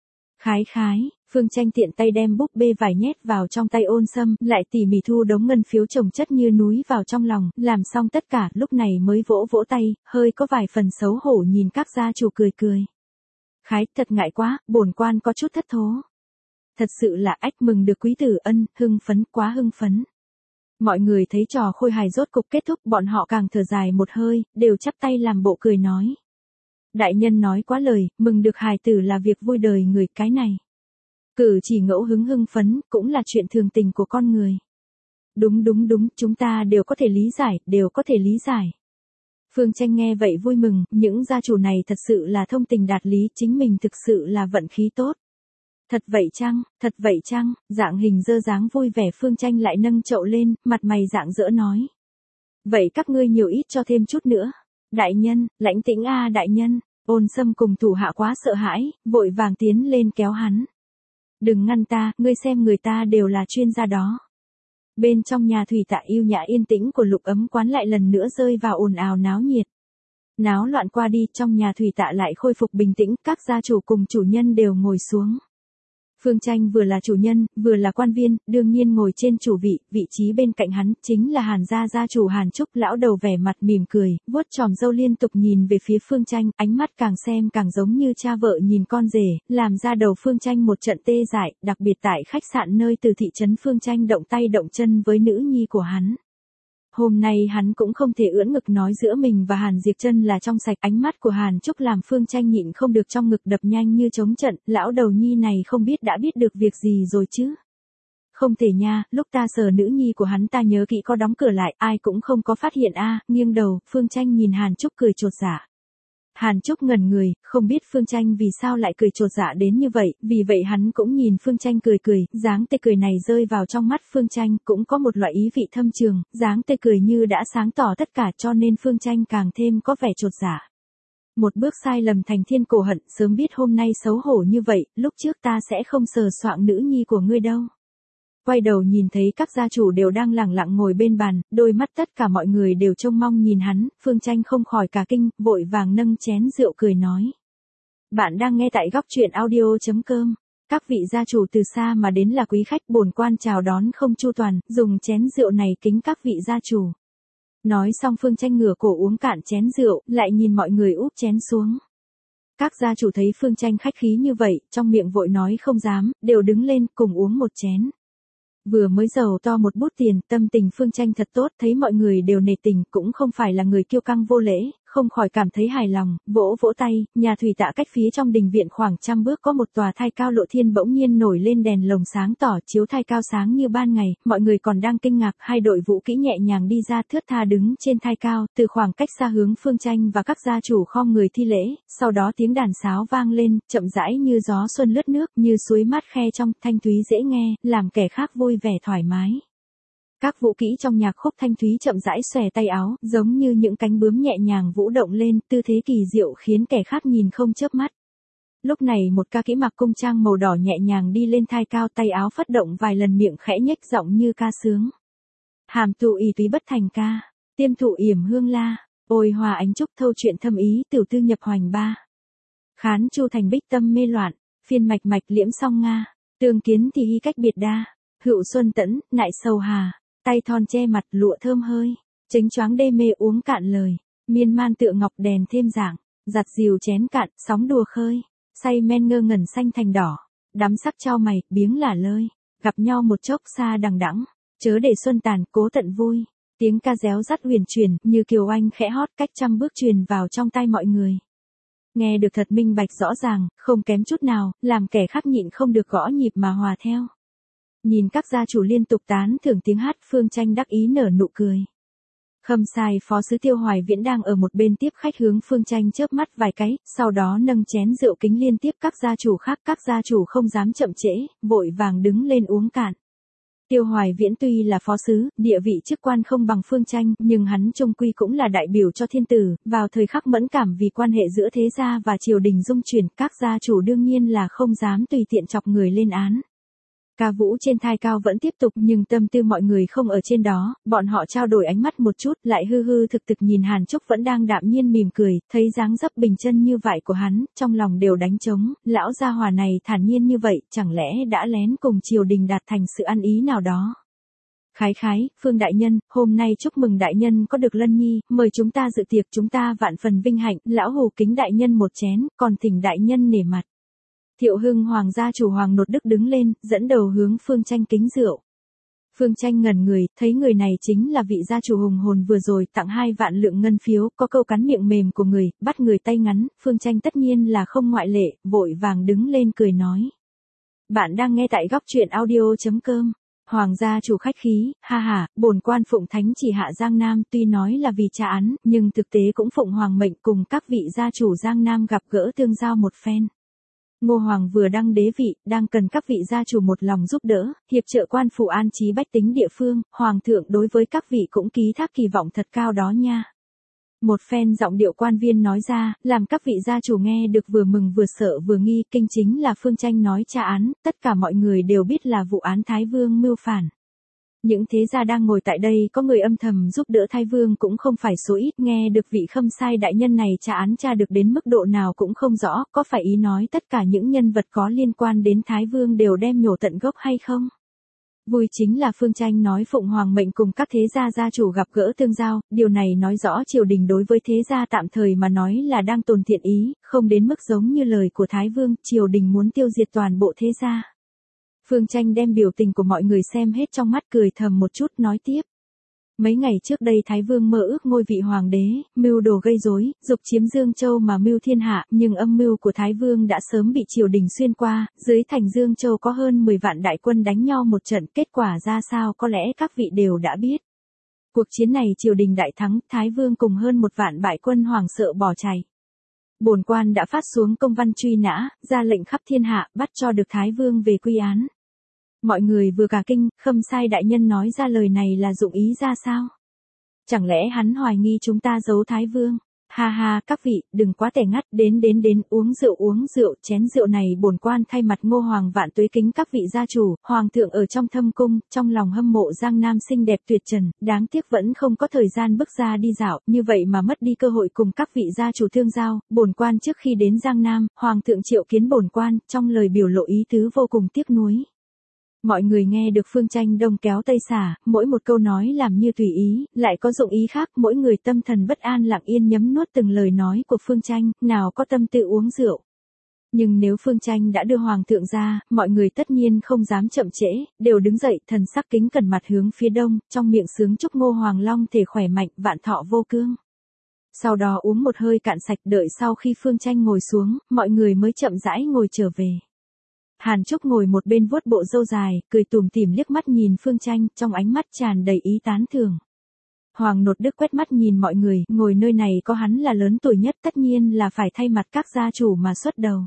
Khái, Phương Tranh tiện tay đem búp bê vải nhét vào trong tay Ôn Sâm, lại tỉ mỉ thu đống ngân phiếu chồng chất như núi vào trong lòng, làm xong tất cả, lúc này mới vỗ tay, hơi có vài phần xấu hổ nhìn các gia chủ cười. Khái, thật ngại quá, bổn quan có chút thất thố. Thật sự là mừng được quý tử ân, quá hưng phấn. Mọi người thấy trò khôi hài rốt cục kết thúc, bọn họ càng thở dài một hơi, đều chắp tay làm bộ cười nói. Đại nhân nói quá lời, mừng được hài tử là việc vui đời người, cái này. Cử chỉ ngẫu hứng phấn, cũng là chuyện thường tình của con người. Đúng, chúng ta đều có thể lý giải. Phương Tranh nghe vậy vui mừng, những gia chủ này thật sự là thông tình đạt lý, chính mình thực sự là vận khí tốt. Thật vậy chăng, dạng hình dơ dáng vui vẻ. Phương Tranh lại nâng chậu lên, mặt mày rạng rỡ nói. Vậy các ngươi nhiều ít cho thêm chút nữa. Đại nhân, lãnh tĩnh đại nhân, Ôn Sâm cùng thủ hạ quá sợ hãi, vội vàng tiến lên kéo hắn. Đừng ngăn ta, ngươi xem người ta đều là chuyên gia đó. Bên trong nhà thủy tạ yêu nhã yên tĩnh của Lục Ấm quán lại lần nữa rơi vào ồn ào náo nhiệt. Náo loạn qua đi, trong nhà thủy tạ lại khôi phục bình tĩnh, các gia chủ cùng chủ nhân đều ngồi xuống. Phương Tranh vừa là chủ nhân, vừa là quan viên, đương nhiên ngồi trên chủ vị, vị trí bên cạnh hắn, chính là Hàn gia gia chủ Hàn Trúc, lão đầu vẻ mặt mỉm cười, vuốt chòm râu liên tục nhìn về phía Phương Tranh, ánh mắt càng xem càng giống như cha vợ nhìn con rể, làm ra đầu Phương Tranh một trận tê dại, đặc biệt tại khách sạn nơi từ thị trấn Phương Tranh động tay động chân với nữ nhi của hắn. Hôm nay hắn cũng không thể ưỡn ngực nói giữa mình và Hàn Diệp Chân là trong sạch, ánh mắt của Hàn Trúc làm Phương Tranh nhịn không được trong ngực đập nhanh như trống trận, lão đầu nhi này không biết đã biết được việc gì rồi chứ. Không thể nha, lúc ta sờ nữ nhi của hắn ta nhớ kỹ có đóng cửa lại, ai cũng không có phát hiện nghiêng đầu, Phương Tranh nhìn Hàn Trúc cười chột dạ. Hàn Trúc ngẩn người, không biết Phương Tranh vì sao lại cười chột dạ đến như vậy, vì vậy hắn cũng nhìn Phương Tranh cười, dáng tươi cười này rơi vào trong mắt Phương Tranh cũng có một loại ý vị thâm trường, dáng tươi cười như đã sáng tỏ tất cả cho nên Phương Tranh càng thêm có vẻ chột dạ. Một bước sai lầm thành thiên cổ hận, sớm biết hôm nay xấu hổ như vậy, lúc trước ta sẽ không sờ soạng nữ nhi của ngươi đâu. Quay đầu nhìn thấy các gia chủ đều đang lẳng lặng ngồi bên bàn, đôi mắt tất cả mọi người đều trông mong nhìn hắn, Phương Tranh không khỏi cả kinh, vội vàng nâng chén rượu cười nói. Bạn đang nghe tại góc truyện audio.com. Các vị gia chủ từ xa mà đến là quý khách, bổn quan chào đón không chu toàn, dùng chén rượu này kính các vị gia chủ. Nói xong Phương Tranh ngửa cổ uống cạn chén rượu, lại nhìn mọi người úp chén xuống. Các gia chủ thấy Phương Tranh khách khí như vậy, trong miệng vội nói không dám, đều đứng lên cùng uống một chén. Vừa mới giàu to một bút tiền, tâm tình Phương Tranh thật tốt, thấy mọi người đều nể tình, cũng không phải là người kiêu căng vô lễ, không khỏi cảm thấy hài lòng, vỗ vỗ tay, nhà thủy tạ cách phía trong đình viện khoảng 100 bước có một tòa thai cao lộ thiên bỗng nhiên nổi lên đèn lồng sáng tỏ chiếu thai cao sáng như ban ngày, mọi người còn đang kinh ngạc, hai đội vũ kỹ nhẹ nhàng đi ra thướt tha đứng trên thai cao, từ khoảng cách xa hướng Phương Tranh và các gia chủ khom người thi lễ, sau đó tiếng đàn sáo vang lên, chậm rãi như gió xuân lướt nước, như suối mát khe trong, thanh thúy dễ nghe, làm kẻ khác vui vẻ thoải mái. Các vũ kỹ trong nhạc khúc thanh thúy chậm rãi xòe tay áo, giống như những cánh bướm nhẹ nhàng vũ động lên, tư thế kỳ diệu khiến kẻ khác nhìn không chớp mắt. Lúc này một ca kỹ mặc cung trang màu đỏ nhẹ nhàng đi lên thai cao, tay áo phất động vài lần, miệng khẽ nhếch giọng như ca sướng. Hàm tụ ỷ túy bất thành ca, tiêm thụ yểm hương la, ôi hòa ánh trúc thâu chuyện thâm ý, tiểu tư nhập hoành ba. Khán chu thành bích tâm mê loạn, phiên mạch mạch liễm song nga, tương kiến thì hy cách biệt đa, hữu xuân tẫn, nại sầu hà, tay thon che mặt lụa thơm hơi, chánh choáng đê mê uống cạn lời, miên man tựa ngọc đèn thêm dạng, giặt dìu chén cạn, sóng đùa khơi, say men ngơ ngẩn xanh thành đỏ, đắm sắc trao mày, biếng lả lơi, gặp nhau một chốc xa đằng đẵng, chớ để xuân tàn, cố tận vui. Tiếng ca réo rắt huyền truyền, như kiều anh khẽ hót cách 100 bước truyền vào trong tai mọi người. Nghe được thật minh bạch rõ ràng, không kém chút nào, làm kẻ khác nhịn không được gõ nhịp mà hòa theo. Nhìn các gia chủ liên tục tán thưởng tiếng hát, Phương Tranh đắc ý nở nụ cười. Khâm sai phó sứ Tiêu Hoài Viễn đang ở một bên tiếp khách hướng Phương Tranh chớp mắt vài cái, sau đó nâng chén rượu kính liên tiếp các gia chủ khác, các gia chủ không dám chậm trễ, vội vàng đứng lên uống cạn. Tiêu Hoài Viễn tuy là phó sứ, địa vị chức quan không bằng Phương Tranh, nhưng hắn chung quy cũng là đại biểu cho thiên tử, vào thời khắc mẫn cảm vì quan hệ giữa thế gia và triều đình dung chuyển, các gia chủ đương nhiên là không dám tùy tiện chọc người lên án. Ca vũ trên thai cao vẫn tiếp tục nhưng tâm tư mọi người không ở trên đó, bọn họ trao đổi ánh mắt một chút lại hư hư thực thực nhìn Hàn Trúc vẫn đang đạm nhiên mỉm cười, thấy dáng dấp bình chân như vậy của hắn, trong lòng đều đánh trống, lão gia hòa này thản nhiên như vậy, chẳng lẽ đã lén cùng triều đình đạt thành sự ăn ý nào đó. Khái khái, Phương đại nhân, hôm nay chúc mừng đại nhân có được lân nhi, mời chúng ta dự tiệc, chúng ta vạn phần vinh hạnh, lão hù kính đại nhân một chén, còn thỉnh đại nhân nể mặt. Thiệu Hưng Hoàng gia chủ Hoàng Nột Đức đứng lên, dẫn đầu hướng Phương Tranh kính rượu. Phương Tranh ngẩn người, thấy người này chính là vị gia chủ hùng hồn vừa rồi tặng 2 vạn lượng ngân phiếu, có câu cắn miệng mềm của người, bắt người tay ngắn, Phương Tranh tất nhiên là không ngoại lệ, vội vàng đứng lên cười nói. Bạn đang nghe tại góc truyện audio.com. Hoàng gia chủ khách khí, ha ha, bổn quan phụng thánh chỉ hạ Giang Nam, tuy nói là vì tra án, nhưng thực tế cũng phụng hoàng mệnh cùng các vị gia chủ Giang Nam gặp gỡ tương giao một phen. Ngô Hoàng vừa đăng đế vị, đang cần các vị gia chủ một lòng giúp đỡ, hiệp trợ quan phủ an trí bách tính địa phương, Hoàng thượng đối với các vị cũng ký thác kỳ vọng thật cao đó nha. Một phen giọng điệu quan viên nói ra, làm các vị gia chủ nghe được vừa mừng vừa sợ vừa nghi, kinh chính là Phương Tranh nói tra án, tất cả mọi người đều biết là vụ án Thái Vương mưu phản. Những thế gia đang ngồi tại đây có người âm thầm giúp đỡ Thái Vương cũng không phải số ít, nghe được vị khâm sai đại nhân này tra án tra được đến mức độ nào cũng không rõ, có phải ý nói tất cả những nhân vật có liên quan đến Thái Vương đều đem nhổ tận gốc hay không? Vui chính là Phương Tranh nói phụng hoàng mệnh cùng các thế gia gia chủ gặp gỡ tương giao, điều này nói rõ triều đình đối với thế gia tạm thời mà nói là đang tồn thiện ý, không đến mức giống như lời của Thái Vương, triều đình muốn tiêu diệt toàn bộ thế gia. Phương Tranh đem biểu tình của mọi người xem hết trong mắt, cười thầm một chút nói tiếp. Mấy ngày trước đây Thái Vương mơ ước ngôi vị hoàng đế, mưu đồ gây rối, dục chiếm Dương Châu mà mưu thiên hạ, nhưng âm mưu của Thái Vương đã sớm bị triều đình xuyên qua, dưới thành Dương Châu có hơn 10 vạn đại quân đánh nhau một trận, kết quả ra sao có lẽ các vị đều đã biết. Cuộc chiến này triều đình đại thắng, Thái Vương cùng hơn 1 vạn bại quân hoảng sợ bỏ chạy. Bổn quan đã phát xuống công văn truy nã, ra lệnh khắp thiên hạ, bắt cho được Thái Vương về quy án. Mọi người vừa cả kinh, khâm sai đại nhân nói ra lời này là dụng ý ra sao? Chẳng lẽ hắn hoài nghi chúng ta giấu Thái Vương? Ha ha, các vị, đừng quá tẻ ngắt, đến, uống rượu, chén rượu này bổn quan thay mặt Ngô Hoàng vạn tuế kính các vị gia chủ, Hoàng thượng ở trong thâm cung, trong lòng hâm mộ Giang Nam xinh đẹp tuyệt trần, đáng tiếc vẫn không có thời gian bước ra đi dạo, như vậy mà mất đi cơ hội cùng các vị gia chủ thương giao, bổn quan trước khi đến Giang Nam, Hoàng thượng triệu kiến bổn quan, trong lời biểu lộ ý tứ vô cùng tiếc nuối. Mọi người nghe được Phương Tranh đông kéo tây xả, mỗi một câu nói làm như tùy ý, lại có dụng ý khác, mỗi người tâm thần bất an lặng yên nhấm nuốt từng lời nói của Phương Tranh, nào có tâm tư uống rượu. Nhưng nếu Phương Tranh đã đưa Hoàng thượng ra, mọi người tất nhiên không dám chậm trễ, đều đứng dậy, thần sắc kính cẩn mặt hướng phía đông, trong miệng sướng chúc Ngô Hoàng Long thể khỏe mạnh, vạn thọ vô cương. Sau đó uống một hơi cạn sạch, đợi sau khi Phương Tranh ngồi xuống, mọi người mới chậm rãi ngồi trở về. Hàn Trúc ngồi một bên vuốt bộ râu dài, cười tủm tỉm liếc mắt nhìn Phương Tranh, trong ánh mắt tràn đầy ý tán thưởng. Hoàng Nột Đức quét mắt nhìn mọi người, ngồi nơi này có hắn là lớn tuổi nhất, tất nhiên là phải thay mặt các gia chủ mà xuất đầu.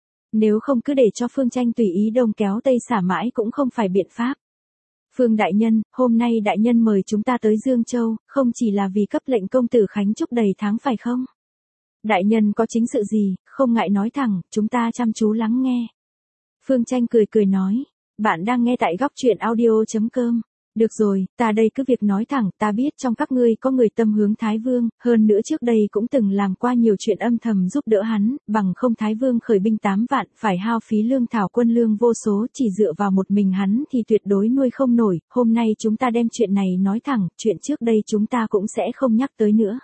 Nếu không cứ để cho Phương Tranh tùy ý đông kéo tây xả mãi cũng không phải biện pháp. Phương đại nhân, hôm nay đại nhân mời chúng ta tới Dương Châu, không chỉ là vì cấp lệnh công tử Khánh Trúc đầy tháng phải không? Đại nhân có chính sự gì, không ngại nói thẳng, chúng ta chăm chú lắng nghe. Phương Tranh cười cười nói, bạn đang nghe tại góc truyện audio.com. Được rồi, ta đây cứ việc nói thẳng, ta biết trong các ngươi có người tâm hướng Thái Vương, hơn nữa trước đây cũng từng làm qua nhiều chuyện âm thầm giúp đỡ hắn, bằng không Thái Vương khởi binh 8 vạn, phải hao phí lương thảo quân lương vô số, chỉ dựa vào một mình hắn thì tuyệt đối nuôi không nổi, hôm nay chúng ta đem chuyện này nói thẳng, chuyện trước đây chúng ta cũng sẽ không nhắc tới nữa.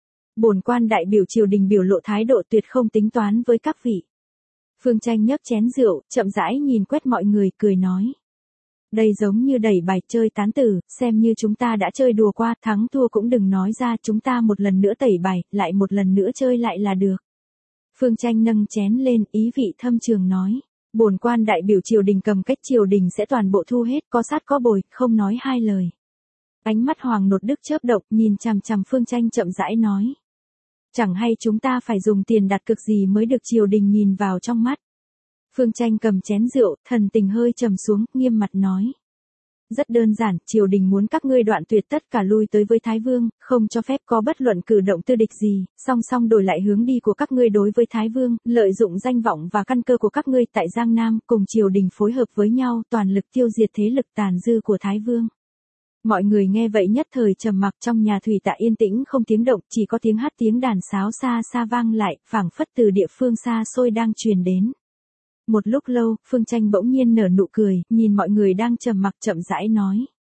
Bổn quan đại biểu triều đình biểu lộ thái độ tuyệt không tính toán với các vị. Phương Tranh nhấp chén rượu, chậm rãi nhìn quét mọi người, cười nói. Đây giống như đẩy bài chơi tán tử, xem như chúng ta đã chơi đùa qua, thắng thua cũng đừng nói ra, chúng ta một lần nữa tẩy bài, lại một lần nữa chơi lại là được. Phương Tranh nâng chén lên, ý vị thâm trường nói. Bổn quan đại biểu triều đình cầm cách triều đình sẽ toàn bộ thu hết, có sát có bồi, không nói hai lời. Ánh mắt Hoàng Nột Đức chớp động, nhìn chằm chằm Phương Tranh chậm rãi nói. Chẳng hay chúng ta phải dùng tiền đặt cược gì mới được triều đình nhìn vào trong mắt. Phương Tranh cầm chén rượu, thần tình hơi trầm xuống, nghiêm mặt nói. Rất đơn giản, triều đình muốn các ngươi đoạn tuyệt tất cả lui tới với Thái Vương, không cho phép có bất luận cử động tư địch gì, song song đổi lại hướng đi của các ngươi đối với Thái Vương, lợi dụng danh vọng và căn cơ của các ngươi tại Giang Nam, cùng triều đình phối hợp với nhau, toàn lực tiêu diệt thế lực tàn dư của Thái Vương. Mọi người nghe vậy nhất thời trầm mặc, trong nhà thủy tạ yên tĩnh không tiếng động, chỉ có tiếng hát tiếng đàn sáo xa xa vang lại, phảng phất từ địa phương xa xôi đang truyền đến. Một lúc lâu, Phương Tranh bỗng nhiên nở nụ cười, nhìn mọi người đang trầm mặc chậm rãi nói.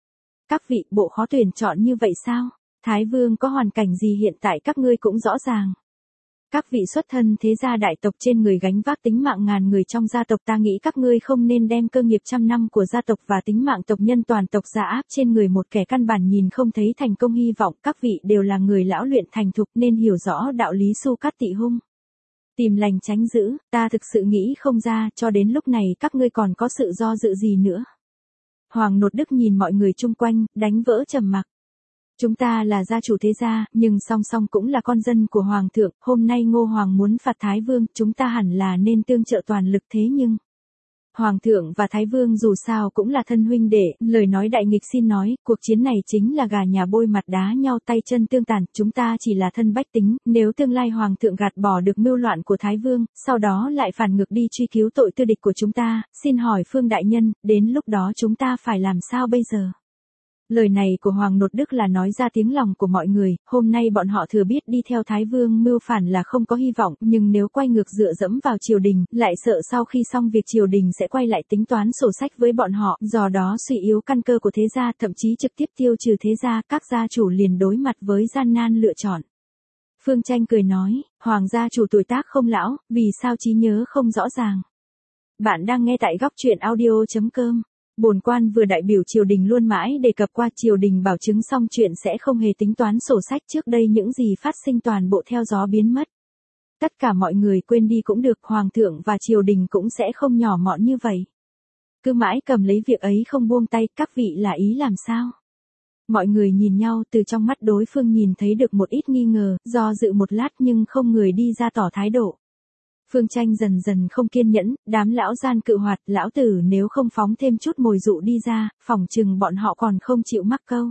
Các vị, bộ khó tuyển chọn như vậy sao? Thái Vương có hoàn cảnh gì hiện tại các ngươi cũng rõ ràng. Các vị xuất thân thế gia đại tộc trên người gánh vác tính mạng ngàn người trong gia tộc, ta nghĩ các ngươi không nên đem cơ nghiệp trăm năm của gia tộc và tính mạng tộc nhân toàn tộc gia áp trên người một kẻ căn bản nhìn không thấy thành công hy vọng. Các vị đều là người lão luyện thành thục nên hiểu rõ đạo lý su cát tị hung. Tìm lành tránh dữ, ta thực sự nghĩ không ra, cho đến lúc này các ngươi còn có sự do dự gì nữa. Hoàng Nột Đức nhìn mọi người chung quanh, đánh vỡ trầm mặc. Chúng ta là gia chủ thế gia, nhưng song song cũng là con dân của Hoàng thượng, hôm nay Ngô Hoàng muốn phạt Thái Vương, chúng ta hẳn là nên tương trợ toàn lực thế nhưng. Hoàng thượng và Thái Vương dù sao cũng là thân huynh đệ, lời nói đại nghịch xin nói, cuộc chiến này chính là gà nhà bôi mặt đá nhau tay chân tương tàn, chúng ta chỉ là thân bách tính, nếu tương lai Hoàng thượng gạt bỏ được mưu loạn của Thái Vương, sau đó lại phản ngược đi truy cứu tội tư địch của chúng ta, xin hỏi Phương đại nhân, đến lúc đó chúng ta phải làm sao bây giờ? Lời này của Hoàng Nột Đức là nói ra tiếng lòng của mọi người, hôm nay bọn họ thừa biết đi theo Thái Vương mưu phản là không có hy vọng, nhưng nếu quay ngược dựa dẫm vào triều đình, lại sợ sau khi xong việc triều đình sẽ quay lại tính toán sổ sách với bọn họ, do đó suy yếu căn cơ của thế gia, thậm chí trực tiếp tiêu trừ thế gia, các gia chủ liền đối mặt với gian nan lựa chọn. Phương Tranh cười nói, Hoàng gia chủ tuổi tác không lão, vì sao trí nhớ không rõ ràng. Bạn đang nghe tại góc truyện audio.com. Bổn quan vừa đại biểu triều đình luôn mãi đề cập qua, triều đình bảo chứng xong chuyện sẽ không hề tính toán sổ sách, trước đây những gì phát sinh toàn bộ theo gió biến mất. Tất cả mọi người quên đi cũng được, Hoàng thượng và triều đình cũng sẽ không nhỏ mọn như vậy. Cứ mãi cầm lấy việc ấy không buông tay, các vị là ý làm sao? Mọi người nhìn nhau, từ trong mắt đối phương nhìn thấy được một ít nghi ngờ, do dự một lát nhưng không người đi ra tỏ thái độ. Phương Tranh dần dần không kiên nhẫn, đám lão gian cự hoạt, lão tử nếu không phóng thêm chút mồi dụ đi ra, phỏng chừng bọn họ còn không chịu mắc câu.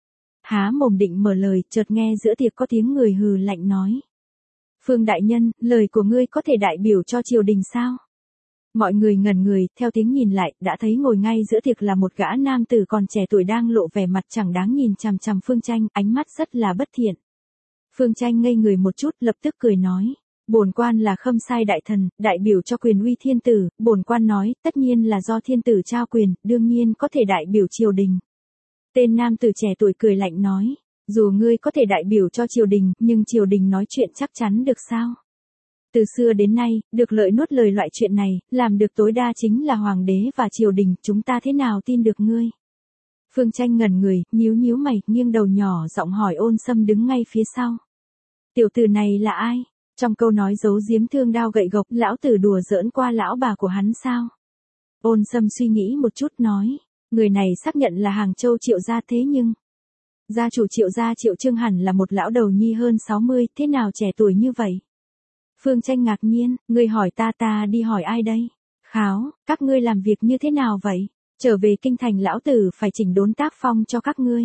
Há mồm định mở lời, chợt nghe giữa tiệc có tiếng người hừ lạnh nói. Phương đại nhân, lời của ngươi có thể đại biểu cho triều đình sao? Mọi người ngẩn người, theo tiếng nhìn lại, đã thấy ngồi ngay giữa tiệc là một gã nam tử còn trẻ tuổi đang lộ vẻ mặt chẳng đáng nhìn chằm chằm Phương Tranh, ánh mắt rất là bất thiện. Phương Tranh ngây người một chút, lập tức cười nói. Bổn quan là Khâm Sai đại thần, đại biểu cho quyền uy thiên tử, bổn quan nói, tất nhiên là do thiên tử trao quyền, đương nhiên có thể đại biểu triều đình. Tên nam tử trẻ tuổi cười lạnh nói, dù ngươi có thể đại biểu cho triều đình, nhưng triều đình nói chuyện chắc chắn được sao? Từ xưa đến nay, được lợi nuốt lời loại chuyện này, làm được tối đa chính là hoàng đế và triều đình, chúng ta thế nào tin được ngươi? Phương Tranh ngẩn người, nhíu nhíu mày, nghiêng đầu nhỏ giọng hỏi Ôn Sâm đứng ngay phía sau. Tiểu tử này là ai? Trong câu nói giấu giếm thương đao gậy gộc, lão tử đùa giỡn qua lão bà của hắn sao? Ôn Sâm suy nghĩ một chút nói, người này xác nhận là Hàng Châu Triệu gia thế nhưng gia chủ Triệu gia Triệu Trương hẳn là một lão đầu nhi hơn 60, thế nào trẻ tuổi như vậy? Phương Tranh ngạc nhiên, ngươi hỏi ta đi hỏi ai đây? Kháo, các ngươi làm việc như thế nào vậy? Trở về kinh thành lão tử phải chỉnh đốn tác phong cho các ngươi.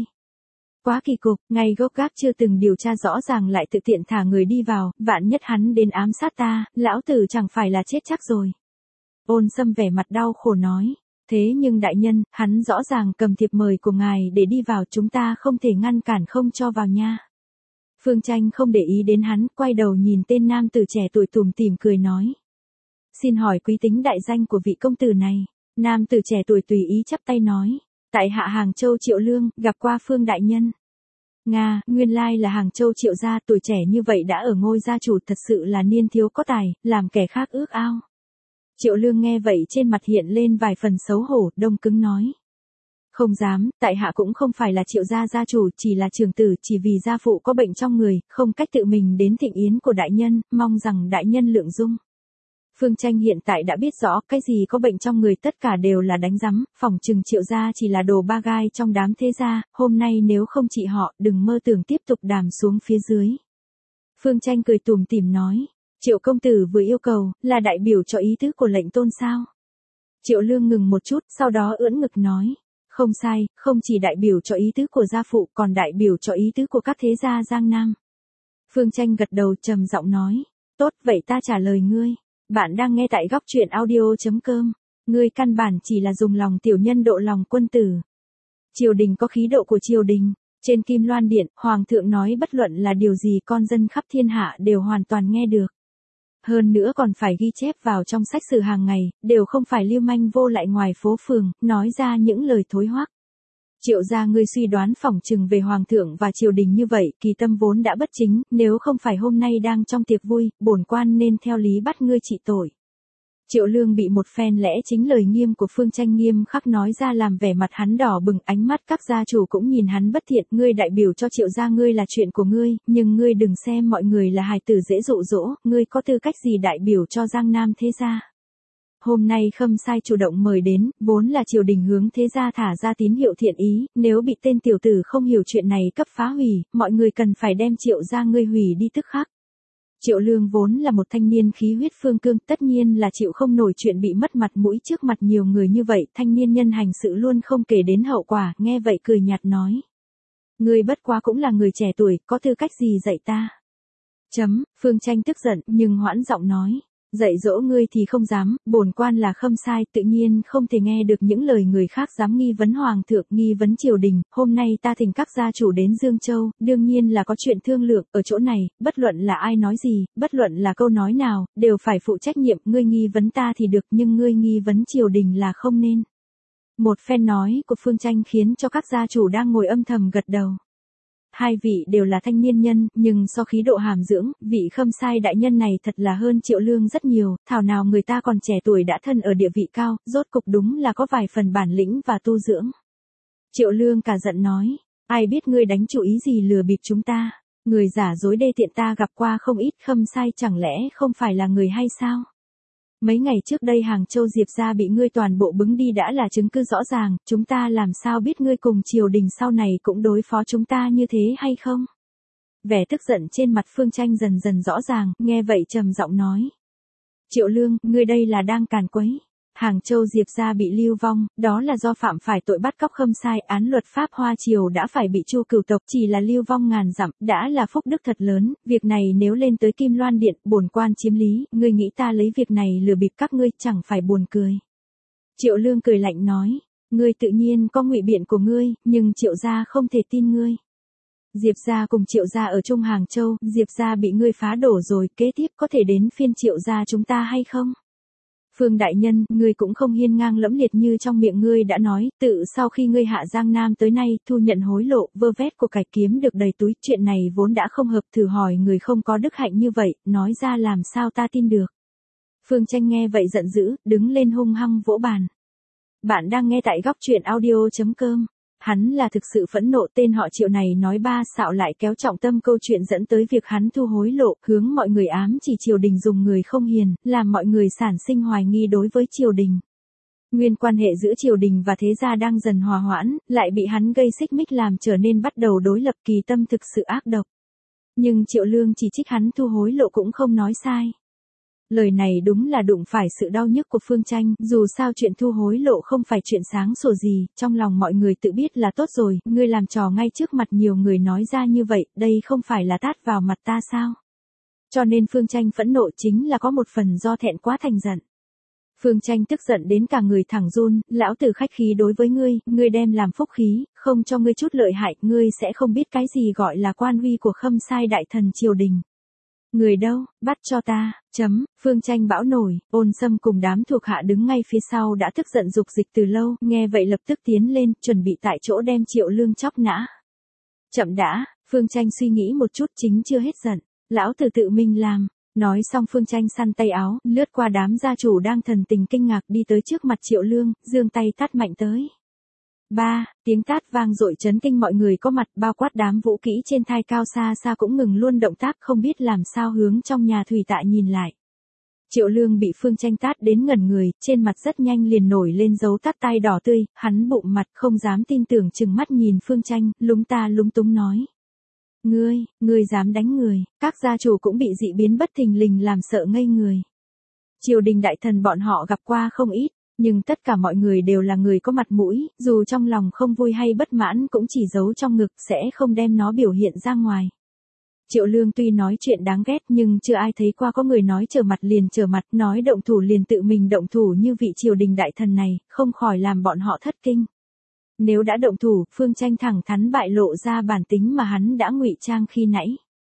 Quá kỳ cục, ngay gốc gác chưa từng điều tra rõ ràng lại tự tiện thả người đi vào, vạn nhất hắn đến ám sát ta, lão tử chẳng phải là chết chắc rồi. Ôn Sâm vẻ mặt đau khổ nói, thế nhưng đại nhân, hắn rõ ràng cầm thiệp mời của ngài để đi vào, chúng ta không thể ngăn cản không cho vào nha. Phương Tranh không để ý đến hắn, quay đầu nhìn tên nam tử trẻ tuổi tủm tỉm cười nói. Xin hỏi quý tính đại danh của vị công tử này. Nam tử trẻ tuổi tùy ý chắp tay nói. Tại hạ Hàng Châu Triệu Lương, gặp qua Phương đại nhân. Nga, nguyên lai là Hàng Châu Triệu gia, tuổi trẻ như vậy đã ở ngôi gia chủ, thật sự là niên thiếu có tài, làm kẻ khác ước ao. Triệu Lương nghe vậy trên mặt hiện lên vài phần xấu hổ, đông cứng nói. Không dám, tại hạ cũng không phải là Triệu gia gia chủ, chỉ là trưởng tử, chỉ vì gia phụ có bệnh trong người, không cách tự mình đến thịnh yến của đại nhân, mong rằng đại nhân lượng dung. Phương Tranh hiện tại đã biết rõ cái gì có bệnh trong người tất cả đều là đánh rắm, phỏng chừng Triệu gia chỉ là đồ ba gai trong đám thế gia, hôm nay nếu không trị họ, đừng mơ tưởng tiếp tục đàm xuống phía dưới. Phương Tranh cười tủm tỉm nói, Triệu công tử vừa yêu cầu, là đại biểu cho ý tứ của lệnh tôn sao? Triệu Lương ngừng một chút, sau đó ưỡn ngực nói, không sai, không chỉ đại biểu cho ý tứ của gia phụ, còn đại biểu cho ý tứ của các thế gia Giang Nam. Phương Tranh gật đầu trầm giọng nói, tốt vậy ta trả lời ngươi. Bạn đang nghe tại góc truyện audio.com. Ngươi căn bản chỉ là dùng lòng tiểu nhân độ lòng quân tử. Triều đình có khí độ của triều đình. Trên Kim Loan Điện, Hoàng thượng nói bất luận là điều gì con dân khắp thiên hạ đều hoàn toàn nghe được. Hơn nữa còn phải ghi chép vào trong sách sử hàng ngày, đều không phải lưu manh vô lại ngoài phố phường, nói ra những lời thối hoắc. Triệu gia ngươi suy đoán phỏng chừng về hoàng thượng và triều đình như vậy, kỳ tâm vốn đã bất chính, nếu không phải hôm nay đang trong tiệc vui, bổn quan nên theo lý bắt ngươi trị tội. Triệu Lương bị một phen lẽ chính lời nghiêm của Phương Tranh nghiêm khắc nói ra làm vẻ mặt hắn đỏ bừng, ánh mắt các gia chủ cũng nhìn hắn bất thiện, ngươi đại biểu cho Triệu gia ngươi là chuyện của ngươi, nhưng ngươi đừng xem mọi người là hài tử dễ dụ dỗ, ngươi có tư cách gì đại biểu cho Giang Nam thế gia. Hôm nay Khâm Sai chủ động mời đến, vốn là triều đình hướng thế gia thả ra tín hiệu thiện ý, nếu bị tên tiểu tử không hiểu chuyện này cấp phá hủy, mọi người cần phải đem Triệu gia ngươi hủy đi tức khắc. Triệu Lương vốn là một thanh niên khí huyết phương cương, tất nhiên là chịu không nổi chuyện bị mất mặt mũi trước mặt nhiều người như vậy, thanh niên nhân hành sự luôn không kể đến hậu quả, nghe vậy cười nhạt nói. Ngươi bất quá cũng là người trẻ tuổi, có tư cách gì dạy ta? Phương Tranh tức giận, nhưng hoãn giọng nói. Dạy dỗ ngươi thì không dám, bổn quan là Khâm Sai, tự nhiên không thể nghe được những lời người khác dám nghi vấn hoàng thượng, nghi vấn triều đình, hôm nay ta thỉnh các gia chủ đến Dương Châu, đương nhiên là có chuyện thương lượng, ở chỗ này, bất luận là ai nói gì, bất luận là câu nói nào, đều phải phụ trách nhiệm, ngươi nghi vấn ta thì được, nhưng ngươi nghi vấn triều đình là không nên. Một phen nói của Phương Tranh khiến cho các gia chủ đang ngồi âm thầm gật đầu. Hai vị đều là thanh niên nhân, nhưng so khí độ hàm dưỡng, vị Khâm Sai đại nhân này thật là hơn Triệu Lương rất nhiều, thảo nào người ta còn trẻ tuổi đã thân ở địa vị cao, rốt cục đúng là có vài phần bản lĩnh và tu dưỡng. Triệu Lương cả giận nói, ai biết ngươi đánh chủ ý gì lừa bịp chúng ta, người giả dối đê tiện ta gặp qua không ít, Khâm Sai chẳng lẽ không phải là người hay sao? Mấy ngày trước đây Hàng Châu Diệp gia bị ngươi toàn bộ bứng đi đã là chứng cứ rõ ràng, chúng ta làm sao biết ngươi cùng triều đình sau này cũng đối phó chúng ta như thế hay không? Vẻ tức giận trên mặt Phương Tranh dần dần rõ ràng, nghe vậy trầm giọng nói. Triệu Lương, ngươi đây là đang càn quấy. Hàng Châu Diệp gia bị lưu vong, đó là do phạm phải tội bắt cóc Khâm Sai, án luật pháp Hoa Triều đã phải bị tru cửu tộc, chỉ là lưu vong ngàn dặm, đã là phúc đức thật lớn, việc này nếu lên tới Kim Loan Điện, bổn quan chiếm lý, ngươi nghĩ ta lấy việc này lừa bịp các ngươi, chẳng phải buồn cười. Triệu Lương cười lạnh nói, ngươi tự nhiên có ngụy biện của ngươi, nhưng Triệu gia không thể tin ngươi. Diệp gia cùng Triệu gia ở chung Hàng Châu, Diệp gia bị ngươi phá đổ rồi, kế tiếp có thể đến phiên Triệu gia chúng ta hay không? Phương đại nhân, ngươi cũng không hiên ngang lẫm liệt như trong miệng ngươi đã nói, tự sau khi ngươi hạ Giang Nam tới nay, thu nhận hối lộ, vơ vét của cải kiếm được đầy túi, chuyện này vốn đã không hợp, thử hỏi người không có đức hạnh như vậy, nói ra làm sao ta tin được. Phương Tranh nghe vậy giận dữ, đứng lên hung hăng vỗ bàn. Bạn đang nghe tại góc truyện audio.com. Hắn là thực sự phẫn nộ, tên họ Triệu này nói ba xạo lại kéo trọng tâm câu chuyện dẫn tới việc hắn thu hối lộ, hướng mọi người ám chỉ triều đình dùng người không hiền, làm mọi người sản sinh hoài nghi đối với triều đình. Nguyên quan hệ giữa triều đình và thế gia đang dần hòa hoãn, lại bị hắn gây xích mích làm trở nên bắt đầu đối lập, kỳ tâm thực sự ác độc. Nhưng Triệu Lương chỉ trích hắn thu hối lộ cũng không nói sai. Lời này đúng là đụng phải sự đau nhức của Phương Tranh, dù sao chuyện thu hối lộ không phải chuyện sáng sủa gì, trong lòng mọi người tự biết là tốt rồi, ngươi làm trò ngay trước mặt nhiều người nói ra như vậy, đây không phải là tát vào mặt ta sao? Cho nên Phương Tranh phẫn nộ chính là có một phần do thẹn quá thành giận. Phương Tranh tức giận đến cả người thẳng run, lão tử khách khí đối với ngươi đem làm phúc khí, không cho ngươi chút lợi hại, ngươi sẽ không biết cái gì gọi là quan uy của Khâm Sai đại thần triều đình. Người đâu, bắt cho ta, Phương Tranh bão nổi, Ôn Sâm cùng đám thuộc hạ đứng ngay phía sau đã tức giận dục dịch từ lâu, nghe vậy lập tức tiến lên, chuẩn bị tại chỗ đem Triệu Lương chóc nã. Chậm đã, Phương Tranh suy nghĩ một chút chính chưa hết giận, lão tử tự mình làm. Nói xong Phương Tranh săn tay áo, lướt qua đám gia chủ đang thần tình kinh ngạc đi tới trước mặt Triệu Lương, giương tay tát mạnh tới. Tiếng tát vang dội chấn kinh mọi người có mặt, bao quát đám vũ kỹ trên thai cao xa xa cũng ngừng luôn động tác, không biết làm sao hướng trong nhà thủy tạ nhìn lại. Triệu Lương bị Phương Tranh tát đến ngẩn người, trên mặt rất nhanh liền nổi lên dấu tát tay đỏ tươi, hắn bụng mặt không dám tin tưởng chừng mắt nhìn Phương Tranh, lúng ta lúng túng nói. Ngươi dám đánh người, các gia chủ cũng bị dị biến bất thình lình làm sợ ngây người. Triều đình đại thần bọn họ gặp qua không ít, nhưng tất cả mọi người đều là người có mặt mũi, dù trong lòng không vui hay bất mãn cũng chỉ giấu trong ngực, sẽ không đem nó biểu hiện ra ngoài. Triệu Lương tuy nói chuyện đáng ghét nhưng chưa ai thấy qua có người nói trở mặt liền trở mặt, nói động thủ liền tự mình động thủ như vị triều đình đại thần này, không khỏi làm bọn họ thất kinh. Nếu đã động thủ, Phương Tranh thẳng thắn bại lộ ra bản tính mà hắn đã ngụy trang khi nãy.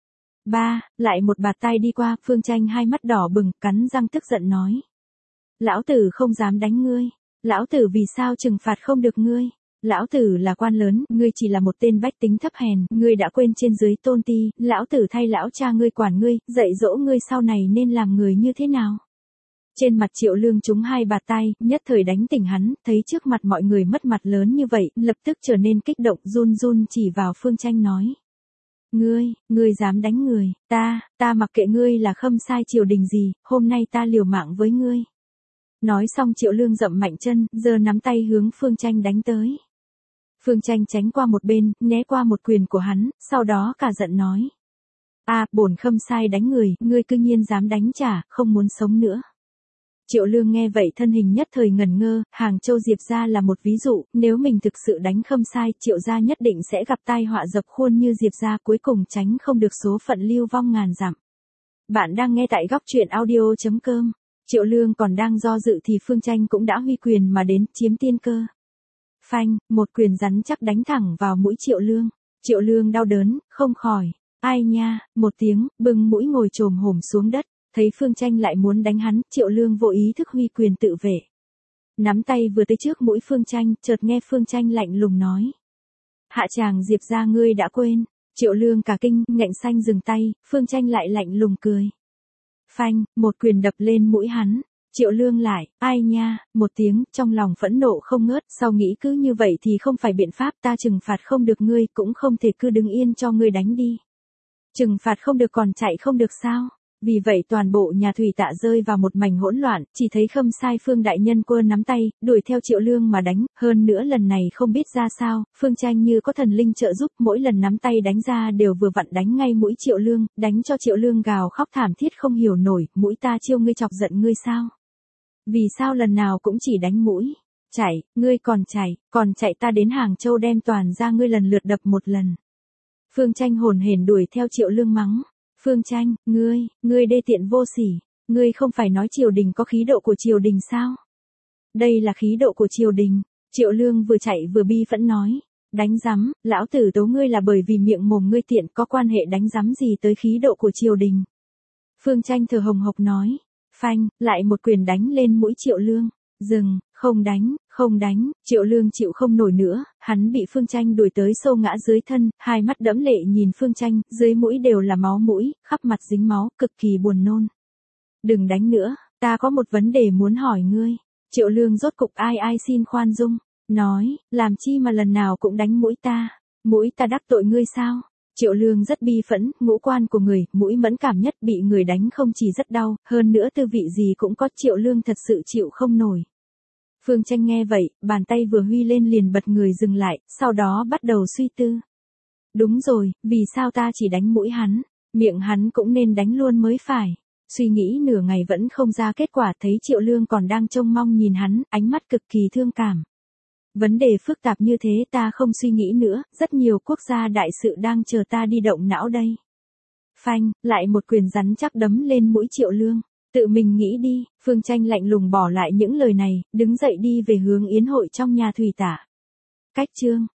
Lại một bạt tay đi qua, Phương Tranh hai mắt đỏ bừng, cắn răng tức giận nói. Lão tử không dám đánh ngươi. Lão tử vì sao trừng phạt không được ngươi? Lão tử là quan lớn, ngươi chỉ là một tên bách tính thấp hèn, ngươi đã quên trên dưới tôn ti, lão tử thay lão cha ngươi quản ngươi, dạy dỗ ngươi sau này nên làm người như thế nào? Trên mặt Triệu Lương trúng hai bạt tay, nhất thời đánh tỉnh hắn, thấy trước mặt mọi người mất mặt lớn như vậy, lập tức trở nên kích động, run run chỉ vào Phương Tranh nói. Ngươi dám đánh người, ta mặc kệ ngươi là Khâm Sai triều đình gì, hôm nay ta liều mạng với ngươi. Nói xong Triệu Lương dậm mạnh chân, giơ nắm tay hướng Phương Tranh đánh tới. Phương Tranh tránh qua một bên, né qua một quyền của hắn, sau đó cả giận nói. Bổn Khâm Sai đánh người, ngươi cư nhiên dám đánh trả, không muốn sống nữa. Triệu Lương nghe vậy thân hình nhất thời ngẩn ngơ, Hàng Châu Diệp gia là một ví dụ, nếu mình thực sự đánh Khâm Sai, Triệu gia nhất định sẽ gặp tai họa dập khuôn như Diệp gia, cuối cùng tránh không được số phận lưu vong ngàn dặm. Bạn đang nghe tại góc truyện audio.com. Triệu Lương còn đang do dự thì Phương Tranh cũng đã huy quyền mà đến, chiếm tiên cơ. Phanh, một quyền rắn chắc đánh thẳng vào mũi Triệu Lương. Triệu Lương đau đớn, không khỏi. Ai nha, một tiếng, bưng mũi ngồi chồm hổm xuống đất. Thấy Phương Tranh lại muốn đánh hắn, Triệu Lương vô ý thức huy quyền tự vệ. Nắm tay vừa tới trước mũi Phương Tranh, chợt nghe Phương Tranh lạnh lùng nói. Hạ tràng Diệp gia ngươi đã quên. Triệu Lương cả kinh, nghẹn xanh dừng tay, Phương Tranh lại lạnh lùng cười. Phanh, một quyền đập lên mũi hắn. Triệu Lương lại, ai nha, một tiếng, trong lòng phẫn nộ không ngớt, sau nghĩ cứ như vậy thì không phải biện pháp, ta trừng phạt không được ngươi, cũng không thể cứ đứng yên cho ngươi đánh đi. Trừng phạt không được còn chạy không được sao? Vì vậy toàn bộ nhà thủy tạ rơi vào một mảnh hỗn loạn, chỉ thấy Khâm Sai Phương đại nhân quơ nắm tay, đuổi theo Triệu Lương mà đánh, hơn nữa lần này không biết ra sao, Phương Tranh như có thần linh trợ giúp, mỗi lần nắm tay đánh ra đều vừa vặn đánh ngay mũi Triệu Lương, đánh cho Triệu Lương gào khóc thảm thiết không hiểu nổi, mũi ta chiêu ngươi chọc giận ngươi sao? Vì sao lần nào cũng chỉ đánh mũi? Ngươi còn chạy ta đến Hàng Châu đem toàn ra ngươi lần lượt đập một lần. Phương Tranh hồn hển đuổi theo Triệu Lương mắng. Phương Tranh, ngươi đê tiện vô sỉ, ngươi không phải nói triều đình có khí độ của triều đình sao? Đây là khí độ của triều đình. Triệu Lương vừa chạy vừa bi phẫn nói, đánh rắm, lão tử tấu ngươi là bởi vì miệng mồm ngươi tiện, có quan hệ đánh rắm gì tới khí độ của triều đình. Phương Tranh thở hồng hộc nói, phanh, lại một quyền đánh lên mũi Triệu Lương. Dừng, không đánh, Triệu Lương chịu không nổi nữa, hắn bị Phương Tranh đuổi tới sâu ngã dưới thân, hai mắt đẫm lệ nhìn Phương Tranh, dưới mũi đều là máu mũi, khắp mặt dính máu, cực kỳ buồn nôn. Đừng đánh nữa, ta có một vấn đề muốn hỏi ngươi. Triệu Lương rốt cục ai xin khoan dung. nói, làm chi mà lần nào cũng đánh mũi ta đắc tội ngươi sao? Triệu Lương rất bi phẫn, ngũ quan của người, mũi mẫn cảm nhất bị người đánh không chỉ rất đau, hơn nữa tư vị gì cũng có, Triệu Lương thật sự chịu không nổi. Phương Tranh nghe vậy, bàn tay vừa huy lên liền bật người dừng lại, sau đó bắt đầu suy tư. Đúng rồi, vì sao ta chỉ đánh mũi hắn, miệng hắn cũng nên đánh luôn mới phải. Suy nghĩ nửa ngày vẫn không ra kết quả, thấy Triệu Lương còn đang trông mong nhìn hắn, ánh mắt cực kỳ thương cảm. Vấn đề phức tạp như thế ta không suy nghĩ nữa, rất nhiều quốc gia đại sự đang chờ ta đi động não đây. Phanh, lại một quyền rắn chắc đấm lên mũi Triệu Lương. Tự mình nghĩ đi, Phương Tranh lạnh lùng bỏ lại những lời này, đứng dậy đi về hướng yến hội trong nhà Thủy Tả. Cách chương